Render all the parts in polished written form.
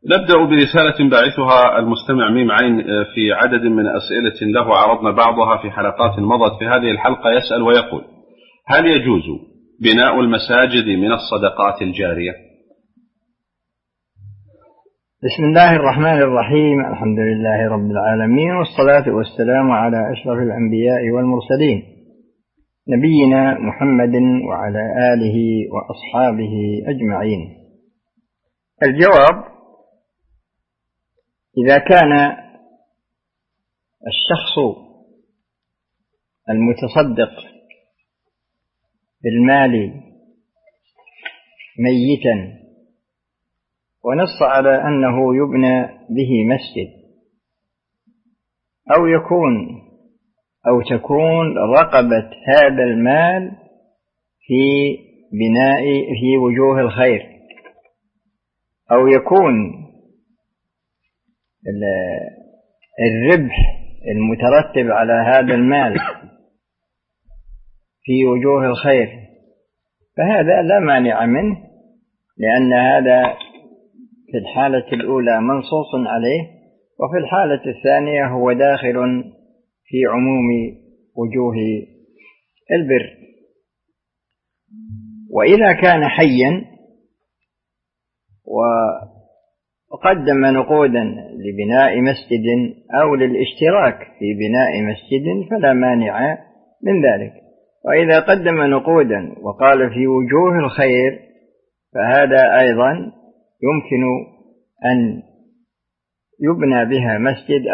نبدأ برسالة باعثها المستمع ميم عين في عدد من أسئلة له عرضنا بعضها في حلقات مضت. في هذه الحلقة يسأل ويقول: هل يجوز بناء المساجد من الصدقات الجارية؟ بسم الله الرحمن الرحيم. الحمد لله رب العالمين، والصلاة والسلام على أشرف الأنبياء والمرسلين، نبينا محمد وعلى آله وأصحابه أجمعين. الجواب: إذا كان الشخص المتصدق بالمال ميتا ونص على أنه يبنى به مسجد، أو تكون رقبة هذا المال في وجوه الخير، أو يكون الربح المترتب على هذا المال في وجوه الخير، فهذا لا مانع منه، لأن هذا في الحالة الأولى منصوص عليه، وفي الحالة الثانية هو داخل في عموم وجوه البر. وإذا كان حيا وقدم نقودا لبناء مسجد أو للاشتراك في بناء مسجد فلا مانع من ذلك. وإذا قدم نقودا وقال في وجوه الخير فهذا أيضا يمكن أن يبنى بها مسجد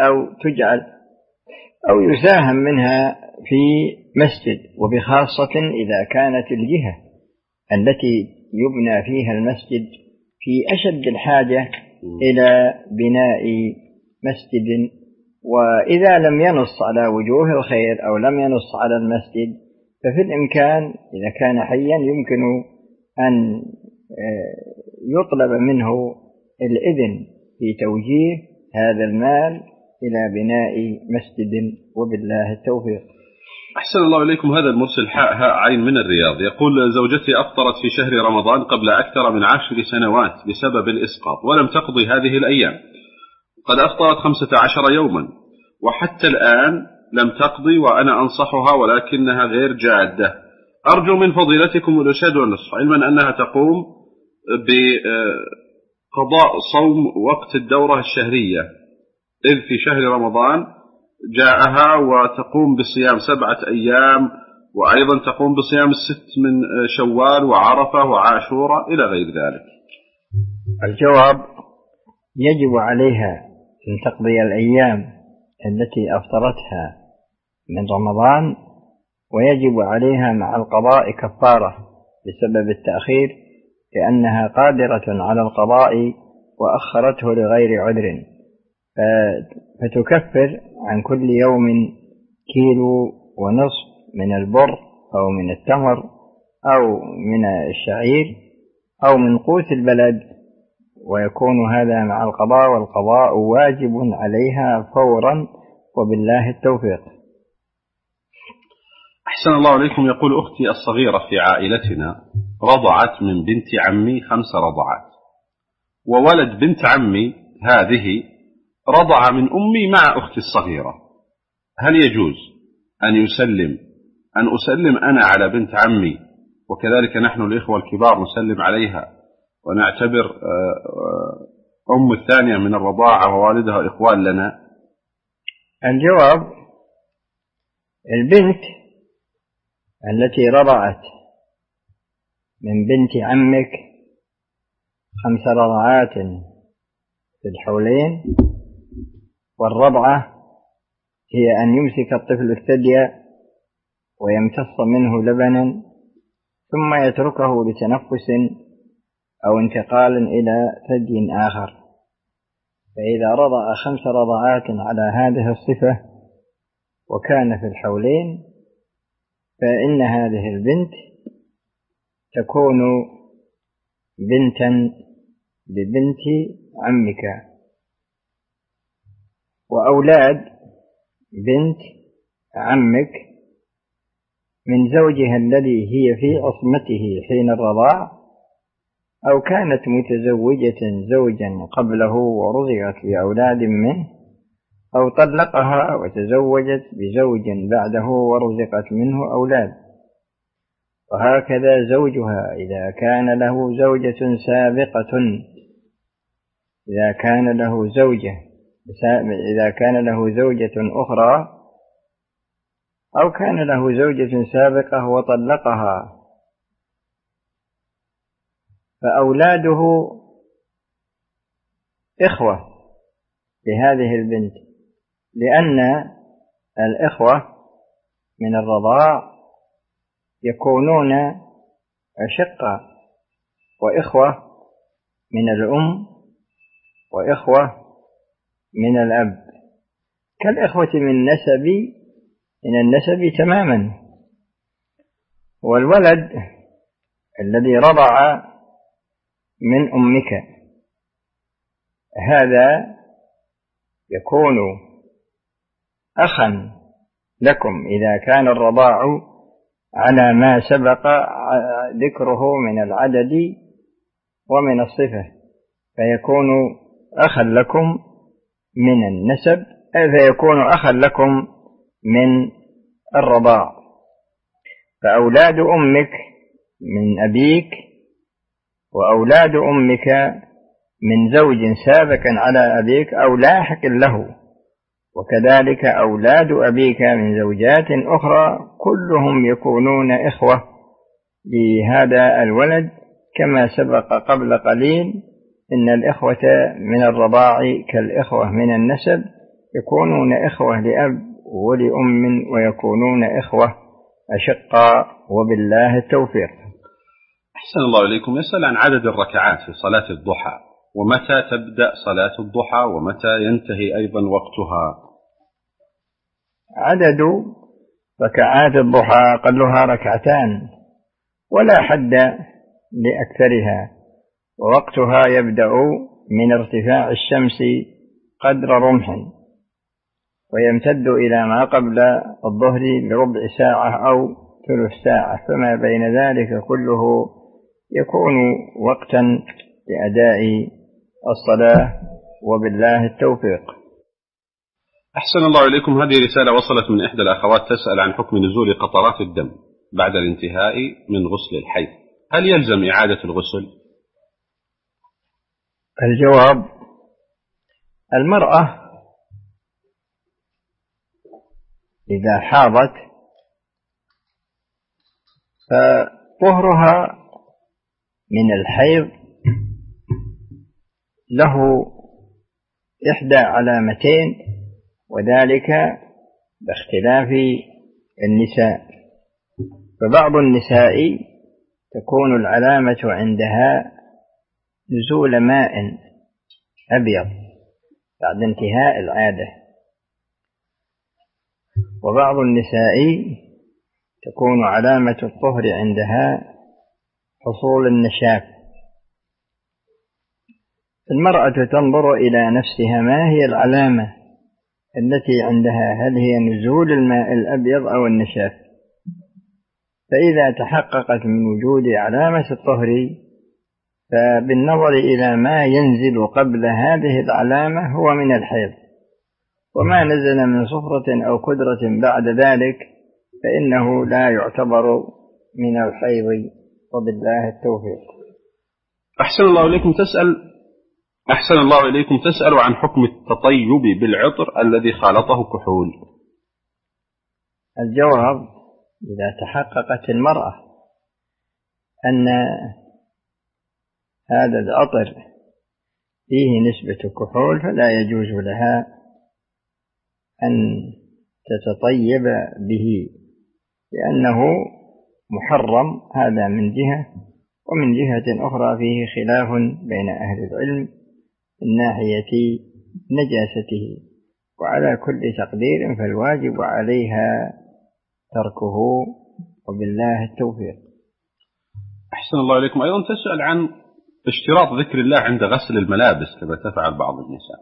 أو يساهم منها في مسجد، وبخاصة إذا كانت الجهة التي يبنى فيها المسجد في أشد الحاجة إلى بناء مسجد. وإذا لم ينص على وجوه الخير أو لم ينص على المسجد، ففي الإمكان إذا كان حيا يمكن أن يطلب منه الإذن في توجيه هذا المال إلى بناء مسجد، وبالله التوفيق. أحسن الله إليكم. هذا المرسل حاء هاء عين من الرياض يقول: زوجتي أفطرت في شهر رمضان قبل أكثر من 10 سنوات بسبب الإسقاط، ولم تقضي هذه الأيام، قد أفطرت 15 يوما وحتى الآن لم تقضي، وأنا أنصحها ولكنها غير جادة. أرجو من فضيلتكم الإرشاد والنصح، علما أنها تقوم بقضاء صوم وقت الدورة الشهرية، إذ في شهر رمضان جاءها، وتقوم بصيام 7 أيام، وأيضا تقوم بصيام 6 من شوال وعرفة وعاشوراء إلى غير ذلك. الجواب: يجب عليها أن تقضي الأيام التي أفطرتها من رمضان، ويجب عليها مع القضاء كفارة بسبب التأخير، لأنها قادرة على القضاء وأخرته لغير عذر، فتكفر عن كل يوم 1.5 كيلو من البر أو من التمر أو من الشعير أو من قوت البلد، ويكون هذا مع القضاء، والقضاء واجب عليها فورا، وبالله التوفيق. أحسن الله عليكم. يقول: أختي الصغيرة في عائلتنا رضعت من بنت عمي 5 رضعات، وولد بنت عمي هذه رضع من أمي مع أختي الصغيرة، هل يجوز أن أسلم أنا على بنت عمي، وكذلك نحن الإخوة الكبار نسلم عليها ونعتبر أم الثانية من الرضاعة ووالدها إخوان لنا؟ الجواب: البنت التي رضعت من بنت عمك 5 رضعات في الحولين، والرضعة هي أن يمسك الطفل الثدي ويمتص منه لبنا ثم يتركه لتنفس أو انتقال إلى ثدي آخر. فإذا رضع 5 رضعات على هذه الصفة وكان في الحولين، فإن هذه البنت تكون بنتا لبنت عمك. وأولاد بنت عمك من زوجها الذي هي في عصمته حين الرضاع أو كانت متزوجة زوجا قبله ورزقت بأولاد منه، أو طلقها وتزوجت بزوج بعده ورزقت منه أولاد. وهكذا زوجها إذا كان له زوجة سابقة، إذا كان له زوجة أخرى أو كان له زوجة سابقة وطلقها، فأولاده إخوة لهذه البنت، لأن الإخوة من الرضاع يكونون أشقة، وإخوة من الأم، وإخوة من الأب، كالإخوة من النسب تماما. والولد الذي رضع من أمك هذا يكون أخا لكم إذا كان الرضاع على ما سبق ذكره من العدد ومن الصفة، فيكون أخا لكم من النسب، فيكون أخا لكم من الرضاع. فأولاد أمك من أبيك، وأولاد أمك من زوج سابق على أبيك أو لاحق له، وكذلك أولاد أبيك من زوجات أخرى، كلهم يكونون إخوة لهذا الولد، كما سبق قبل قليل إن الإخوة من الرضاع كالإخوة من النسب، يكونون إخوة لأب ولأم، ويكونون إخوة أشقاء، وبالله التوفيق. أحسن الله إليكم. يسأل عن عدد الركعات في صلاة الضحى، ومتى تبدأ صلاة الضحى ومتى ينتهي أيضا وقتها؟ عدد ركعات الضحى قلها ركعتان ولا حد لأكثرها، ووقتها يبدأ من ارتفاع الشمس قدر رمح، ويمتد إلى ما قبل الظهر بربع ساعة أو ثلث ساعة، فما بين ذلك كله يكون وقتا لأداء الصلاة، وبالله التوفيق. أحسن الله إليكم. هذه رسالة وصلت من إحدى الأخوات تسأل عن حكم نزول قطرات الدم بعد الانتهاء من غسل الحيض، هل يلزم إعادة الغسل؟ الجواب: المرأة إذا حاضت فطهرها من الحيض له 1 علامتين، وذلك باختلاف النساء. فبعض النساء تكون العلامة عندها نزول ماء أبيض بعد انتهاء العادة، وبعض النساء تكون علامة الطهر عندها حصول النشاف. المرأة تنظر إلى نفسها ما هي العلامة التي عندها، هل هي نزول الماء الأبيض أو النشاف؟ فإذا تحققت من وجود علامة الطهر فبالنظر إلى ما ينزل قبل هذه العلامة هو من الحيض، وما نزل من صفرة أو كدرة بعد ذلك فإنه لا يعتبر من الحيض، وبالله التوفيق. أحسن الله إليكم تسأل عن حكم التطيب بالعطر الذي خالطه كحول. الجواب: إذا تحققت المرأة أن هذا العطر فيه نسبة كحول فلا يجوز لها أن تتطيب به، لأنه محرم، هذا من جهة، ومن جهة أخرى فيه خلاف بين أهل العلم من ناحية نجاسته، وعلى كل تقدير فالواجب عليها تركه، وبالله التوفيق. أحسن الله إليكم. أيضا تسأل عن اشتراط ذكر الله عند غسل الملابس كما تفعل بعض النساء.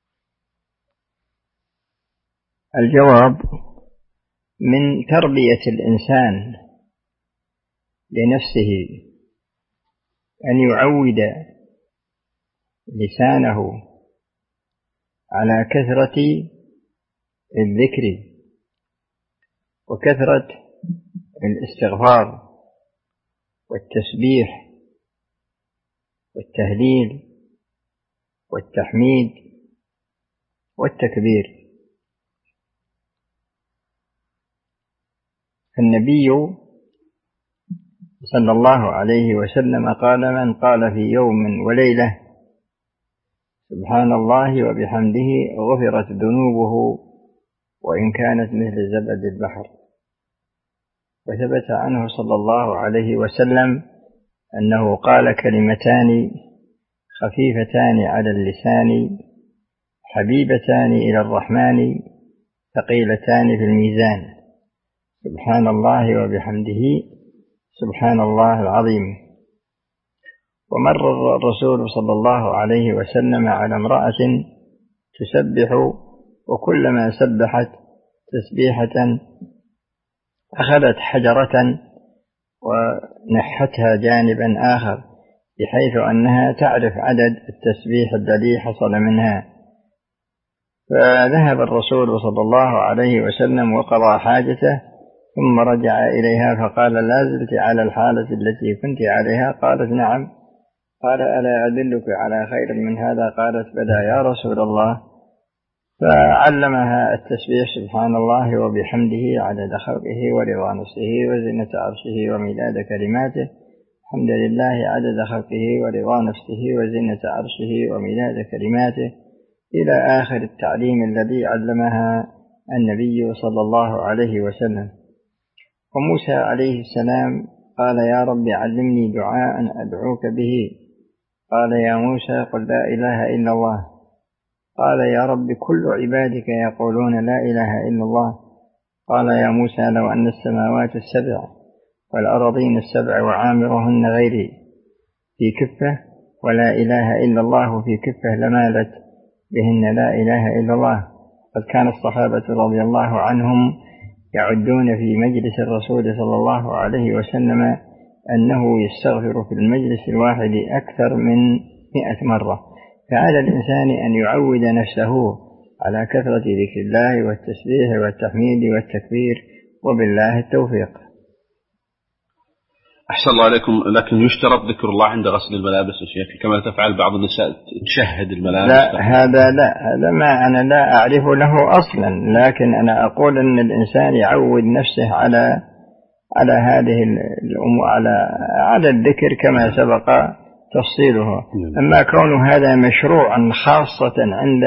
الجواب: من تربية الإنسان لنفسه أن يعود لسانه على كثرة الذكر وكثرة الاستغفار والتسبيح والتهليل والتحميد والتكبير. النبي صلى الله عليه وسلم قال: من قال في يوم وليلة سبحان الله وبحمده غفرت ذنوبه وإن كانت مثل زبد البحر. وثبت عنه صلى الله عليه وسلم أنه قال: كلمتان خفيفتان على اللسان حبيبتان إلى الرحمن ثقيلتان في الميزان، سبحان الله وبحمده سبحان الله العظيم. ومر الرسول صلى الله عليه وسلم على امرأة تسبح، وكلما سبحت تسبيحة أخذت حجرة ونحتها جانبا آخر، بحيث أنها تعرف عدد التسبيح الذي حصل منها. فذهب الرسول صلى الله عليه وسلم وقضى حاجته، ثم رجع إليها فقال: لا زلت على الحالة التي كنت عليها؟ قالت: نعم. قال: ألا أدلك على خير من هذا؟ قالت: بلى يا رسول الله. فعلمها التسبيح سبحان الله وبحمده عدد خلقه ورضا نفسه وزنة عرشه ومداد كلماته، الحمد لله عدد خلقه ورضا نفسه وزنة عرشه ومداد كلماته، إلى آخر التعليم الذي علمها النبي صلى الله عليه وسلم. وموسى عليه السلام قال: يا رب علمني دعاء أدعوك به. قال: يا موسى قل لا إله إلا الله. قال: يا رب كل عبادك يقولون لا إله إلا الله. قال: يا موسى لو أن السماوات السبع والأرضين السبع وعامرهن غيري في كفة ولا إله إلا الله في كفة لمالت بهن لا إله إلا الله. قد كان الصحابة رضي الله عنهم يعدون في مجلس الرسول صلى الله عليه وسلم أنه يستغفر في المجلس الواحد أكثر من 100 مرة. فعلى الإنسان أن يعود نفسه على كثرة ذكر الله والتسبيح والتحميد والتكبير، وبالله التوفيق. أحسن الله عليكم. لكن يشترط ذكر الله عند غسل الملابس يا شيخ، كما تفعل بعض النساء تشهد الملابس؟ لا، هذا ما أنا لا أعرف له أصلا، لكن أنا أقول أن الإنسان يعود نفسه على هذه الأمور، على الذكر كما سبق تفصيله. أما كون هذا مشروعا خاصة عند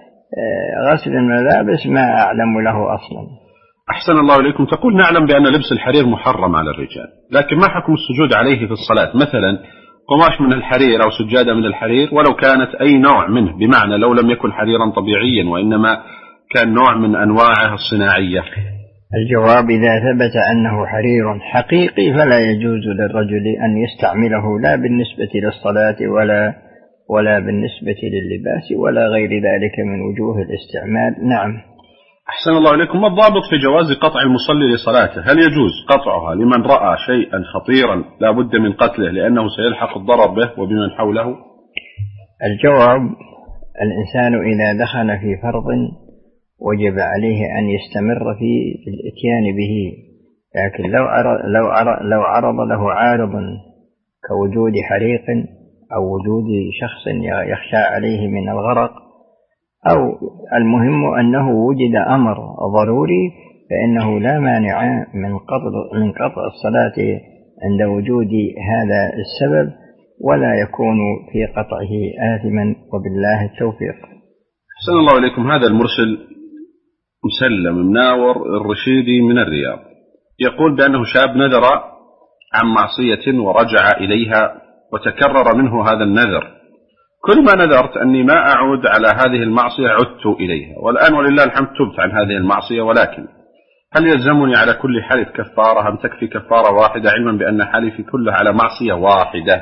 غسل الملابس ما أعلم له أصلا. أحسن الله إليكم. تقول: نعلم بأن لبس الحرير محرم على الرجال، لكن ما حكم السجود عليه في الصلاة؟ مثلا قماش من الحرير أو سجادة من الحرير، ولو كانت أي نوع منه، بمعنى لو لم يكن حريرا طبيعيا وإنما كان نوع من أنواعه الصناعية. الجواب: إذا ثبت أنه حرير حقيقي فلا يجوز للرجل أن يستعمله، لا بالنسبة للصلاة ولا بالنسبة لللباس ولا غير ذلك من وجوه الاستعمال. نعم. أحسن الله إليكم. ما الضابط في جواز قطع المصلي لصلاته؟ هل يجوز قطعها لمن رأى شيئا خطيرا لا بد من قتله لأنه سيلحق الضرر به وبمن حوله؟ الجواب: الإنسان إذا دخل في فرض وجب عليه أن يستمر في الإتيان به، لكن لو عرض له عارض كوجود حريق أو وجود شخص يخشى عليه من الغرق، أو المهم أنه وجد أمر ضروري، فإنه لا مانع من قطع الصلاة عند وجود هذا السبب، ولا يكون في قطعه آثما، وبالله التوفيق. أحسن الله إليكم. هذا المرسل مسلم مناور الرشيدي من الرياض، يقول بأنه شاب نذر عن معصية ورجع إليها وتكرر منه هذا النذر. كل ما نذرت أني ما أعود على هذه المعصية عدت إليها، والآن ولله الحمد تبت عن هذه المعصية، ولكن هل يلزمني على كل حلف كفارة أم تكفي كفارة واحدة، علما بأن حلفي كله على معصية واحدة؟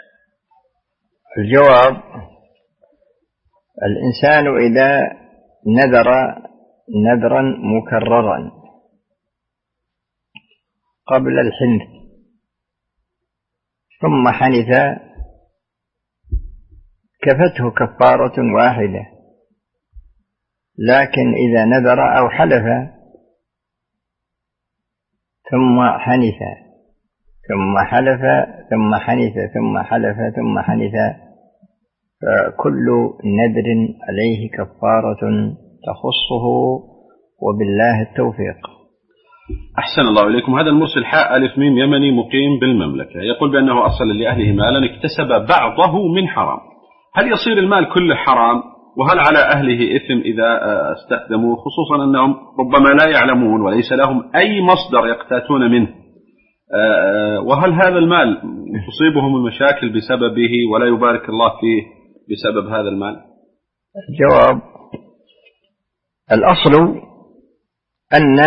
الجواب: الإنسان إذا نذر نذرا مكررا قبل الحنث ثم حنث كفته كفارة واحدة. لكن إذا نذر أو حلف ثم حنث ثم حلف ثم حنث ثم حلف ثم حنث، فكل نذر عليه كفارة تخصه، وبالله التوفيق. أحسن الله إليكم. هذا المرسل حاء ألف ميم يمني مقيم بالمملكة، يقول بأنه أرسل لأهله مالا اكتسب بعضه من حرام، هل يصير المال كله حرام؟ وهل على أهله إثم إذا استخدموه، خصوصا أنهم ربما لا يعلمون وليس لهم أي مصدر يقتاتون منه؟ وهل هذا المال تصيبهم المشاكل بسببه ولا يبارك الله فيه بسبب هذا المال؟ الجواب: الأصل أن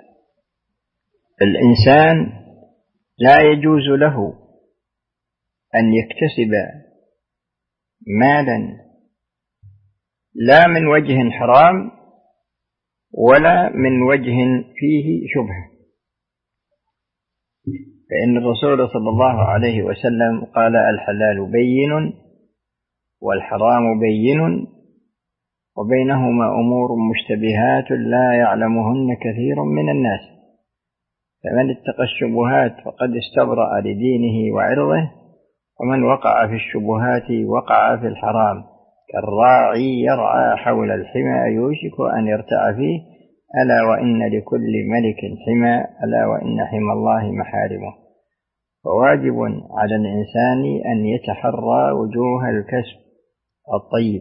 الإنسان لا يجوز له أن يكتسب مالا لا من وجه حرام ولا من وجه فيه شبهة، فإن الرسول صلى الله عليه وسلم قال: الحلال بين والحرام بين وبينهما أمور مشتبهات لا يعلمهن كثير من الناس، فمن اتقى الشبهات فقد استبرأ لدينه وعرضه، ومن وقع في الشبهات وقع في الحرام، كالراعي يرعى حول الحمى يوشك أن يرتع فيه، ألا وإن لكل ملك حمى، ألا وإن حمى الله محارمه. فواجب على الإنسان أن يتحرى وجوه الكسب الطيب.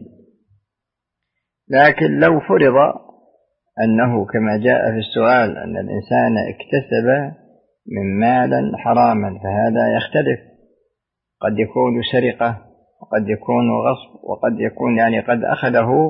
لكن لو فرض أنه كما جاء في السؤال أن الإنسان اكتسب من مالا حراما، فهذا يختلف، قد يكون سرقة وقد يكون غصب وقد يكون قد أخذه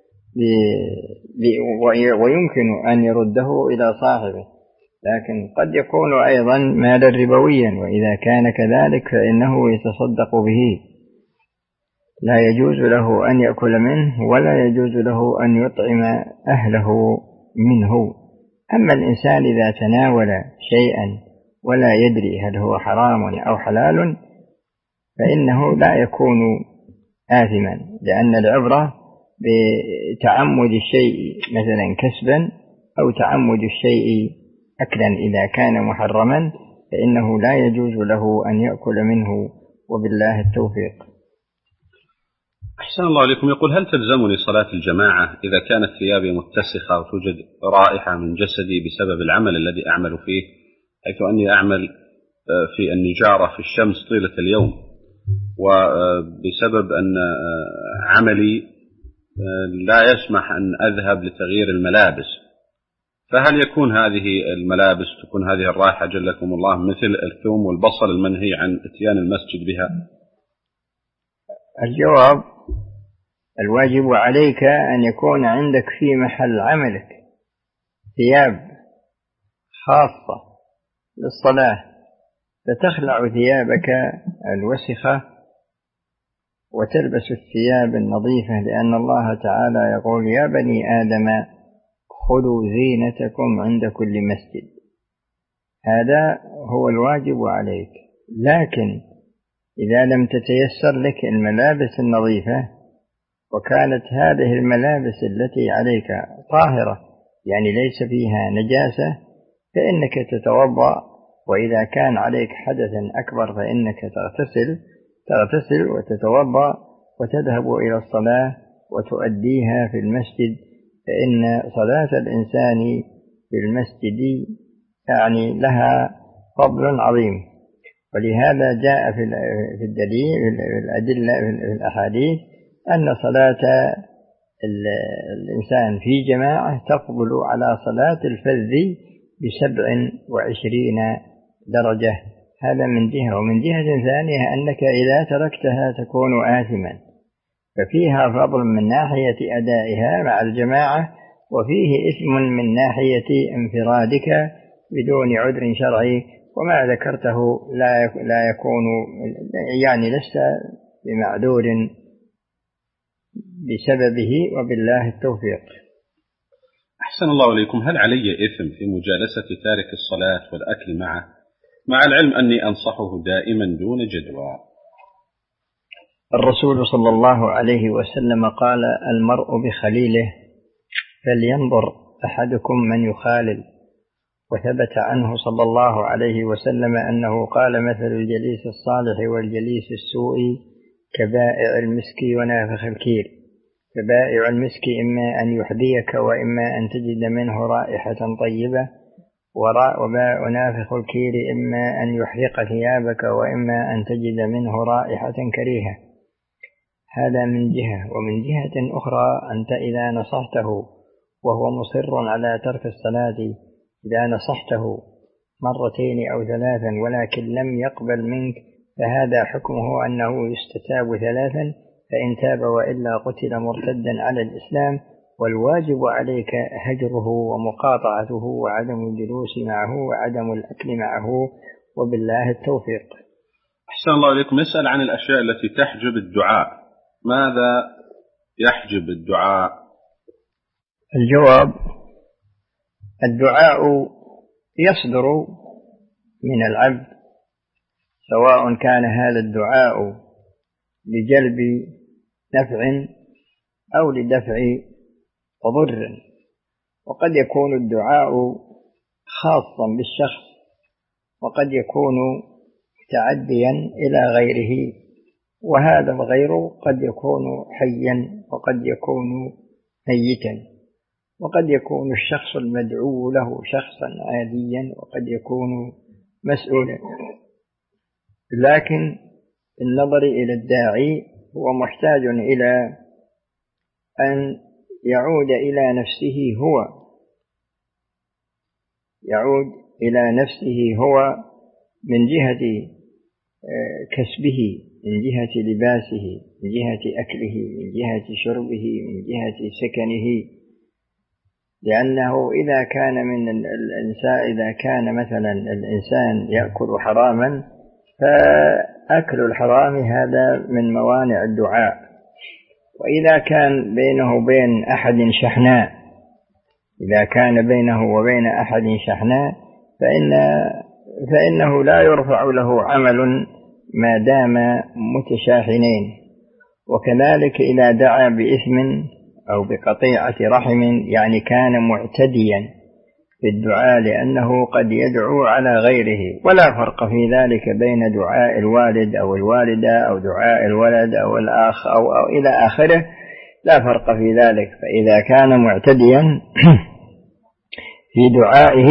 ويمكن أن يرده إلى صاحبه، لكن قد يكون أيضا مالا ربويا، وإذا كان كذلك فإنه يتصدق به، لا يجوز له أن يأكل منه ولا يجوز له أن يطعم أهله منه. أما الإنسان إذا تناول شيئا ولا يدري هل هو حرام أو حلال فإنه لا يكون آثما، لأن العبرة بتعمد الشيء مثلا كسبا أو تعمد الشيء أكلا، إذا كان محرما فإنه لا يجوز له أن يأكل منه، وبالله التوفيق. أحسن الله عليكم. يقول: هل تلزمني صلاة الجماعة إذا كانت ثيابي متسخة وتوجد رائحة من جسدي بسبب العمل الذي أعمل فيه، حيث أني أعمل في النجارة في الشمس طيلة اليوم، وبسبب أن عملي لا يسمح أن أذهب لتغيير الملابس، فهل يكون هذه الملابس تكون هذه الرائحة جلكم الله مثل الثوم والبصل المنهي عن اتيان المسجد بها؟ الجواب: الواجب عليك أن يكون عندك في محل عملك ثياب خاصة للصلاة، فتخلع ثيابك الوسخة وتلبس الثياب النظيفة، لأن الله تعالى يقول: يا بني آدم خذوا زينتكم عند كل مسجد. هذا هو الواجب عليك. لكن إذا لم تتيسر لك الملابس النظيفة وكانت هذه الملابس التي عليك طاهرة، يعني ليس فيها نجاسة، فإنك تتوضأ، وإذا كان عليك حدث أكبر فإنك تغتسل وتتوضأ وتذهب إلى الصلاة وتؤديها في المسجد، فإن صلاة الإنسان في المسجد يعني لها فضل عظيم. ولهذا جاء في الدليل في الأدلة في الأحاديث أن صلاة الإنسان في جماعة تفضل على صلاة الفذ ب27 درجة. هذا من جهة، ومن جهة ثانية أنك إذا تركتها تكون آثما، ففيها فضل من ناحية أدائها مع الجماعة، وفيه إثم من ناحية انفرادك بدون عذر شرعي، وما ذكرته لا يكون يعني لست بمعذور بسببه، وبالله التوفيق. أحسن الله عليكم. هل علي إثم في مجالسة تارك الصلاة والأكل معه، مع العلم أني أنصحه دائما دون جدوى؟ الرسول صلى الله عليه وسلم قال: المرء بخليله، فلينظر أحدكم من يخالل. وثبت عنه صلى الله عليه وسلم أنه قال: مثل الجليس الصالح والجليس السوء كبائع المسك ونافخ الكير. فبائع المسك إما أن يحذيك وإما أن تجد منه رائحة طيبة، ونافخ الكير إما أن يحرق ثيابك وإما أن تجد منه رائحة كريهة. هذا من جهة. ومن جهة أخرى أنت إذا نصحته وهو مصر على ترك الصلاة، إذا نصحته مرتين أو ثلاثا ولكن لم يقبل منك، فهذا حكمه أنه يستتاب ثلاثا، فإن تاب وإلا قتل مرتدا على الإسلام. والواجب عليك هجره ومقاطعته وعدم الجلوس معه وعدم الأكل معه، وبالله التوفيق. أحسن الله إليكم. يسأل عن الأشياء التي تحجب الدعاء. ماذا يحجب الدعاء؟ الجواب: الدعاء يصدر من العبد، سواء كان هذا الدعاء لجلب نفع أو لدفع ضر. وقد يكون الدعاء خاصا بالشخص، وقد يكون متعديا إلى غيره، وهذا الغير قد يكون حيا وقد يكون ميتا، وقد يكون الشخص المدعو له شخصا عاديا وقد يكون مسؤولا. لكن النظر إلى الداعي هو محتاج إلى أن يعود إلى نفسه هو من جهة كسبه، من جهة لباسه، من جهة أكله، من جهة شربه، من جهة سكنه. لأنه إذا كان مثلا الإنسان يأكل حراما، فأكل الحرام هذا من موانع الدعاء. وإذا كان بينه وبين أحد شحناء، فإنه لا يرفع له عمل ما دام متشاحنين. وكذلك إذا دعا بإثم أو بقطيعة رحم، يعني كان معتديا في الدعاء، لأنه قد يدعو على غيره. ولا فرق في ذلك بين دعاء الوالد أو الوالدة أو دعاء الولد أو الأخ أو إلى آخره، لا فرق في ذلك. فإذا كان معتديا في دعائه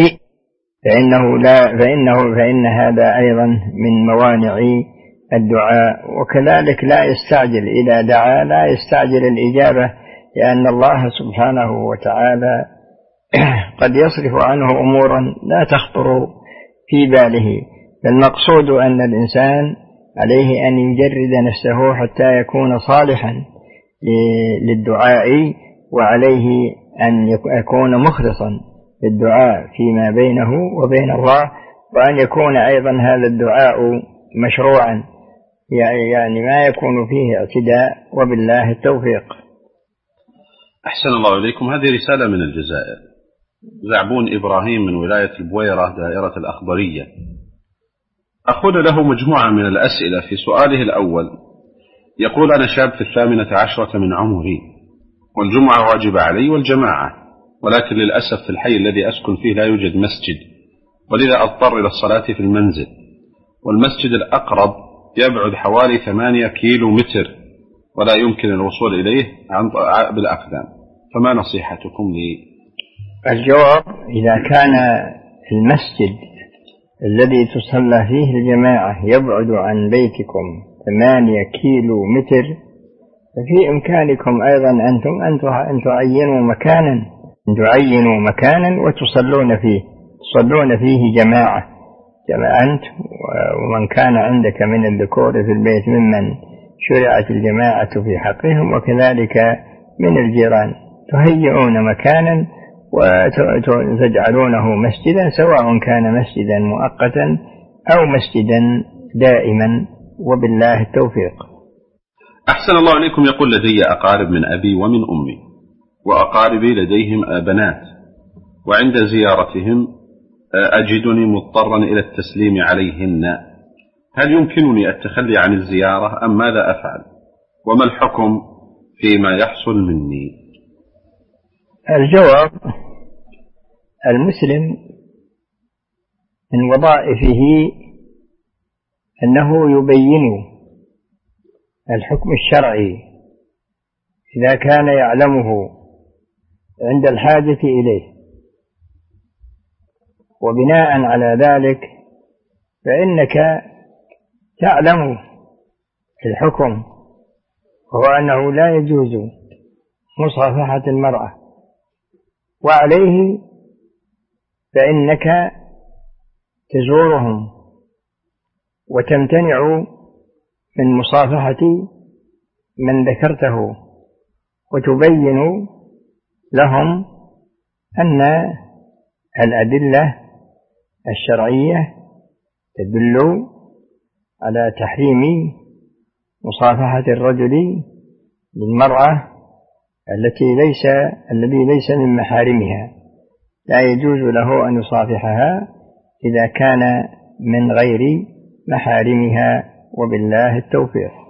فإن هذا أيضا من موانع الدعاء. وكذلك لا يستعجل إذا دعا، لا يستعجل الإجابة، لأن الله سبحانه وتعالى قد يصرف عنه أمورا لا تخطر في باله. فالمقصود أن الإنسان عليه أن يجرد نفسه حتى يكون صالحا للدعاء، وعليه أن يكون مخلصا للدعاء فيما بينه وبين الله، وأن يكون أيضا هذا الدعاء مشروعا، يعني ما يكون فيه اعتداء، وبالله التوفيق. أحسن الله إليكم. هذه رسالة من الجزائر. زعبون إبراهيم من ولاية البويرة دائرة الأخضرية. أخذ له مجموعة من الأسئلة. في سؤاله الأول يقول: أنا شاب في 18 من عمري، والجمعة واجب علي والجماعة، ولكن للأسف في الحي الذي أسكن فيه لا يوجد مسجد، ولذا أضطر إلى الصلاة في المنزل، والمسجد الأقرب يبعد حوالي 8 كيلو متر، ولا يمكن الوصول إليه بالأقدام، فما نصيحتكم لي؟ الجواب: إذا كان المسجد الذي تصلى فيه الجماعة يبعد عن بيتكم 8 كيلو متر، ففي إمكانكم أيضا أن تعينوا مكانا وتصلون فيه جماعة أنت ومن كان عندك من الذكور في البيت ممن شرعت الجماعة في حقهم، وكذلك من الجيران، تهيئون مكانا وتجعلونه مسجدا، سواء كان مسجدا مؤقتا أو مسجدا دائما، وبالله التوفيق. أحسن الله عليكم. يقول: لدي أقارب من أبي ومن أمي، وأقاربي لديهم بنات، وعند زيارتهم أجدني مضطرا إلى التسليم عليهن، هل يمكنني التخلي عن الزيارة أم ماذا أفعل؟ وما الحكم فيما يحصل مني؟ الجواب: المسلم من وظائفه أنه يبين الحكم الشرعي إذا كان يعلمه عند الحاجة إليه، وبناء على ذلك فإنك تعلم الحكم، وهو أنه لا يجوز مصافحة المرأة، وعليه فإنك تزورهم وتمتنع من مصافحة من ذكرته، وتبين لهم أن الأدلة الشرعية تدل على تحريم مصافحة الرجل للمرأة الذي ليس من محارمها، لا يجوز له أن يصافحها إذا كان من غير محارمها، وبالله التوفيق.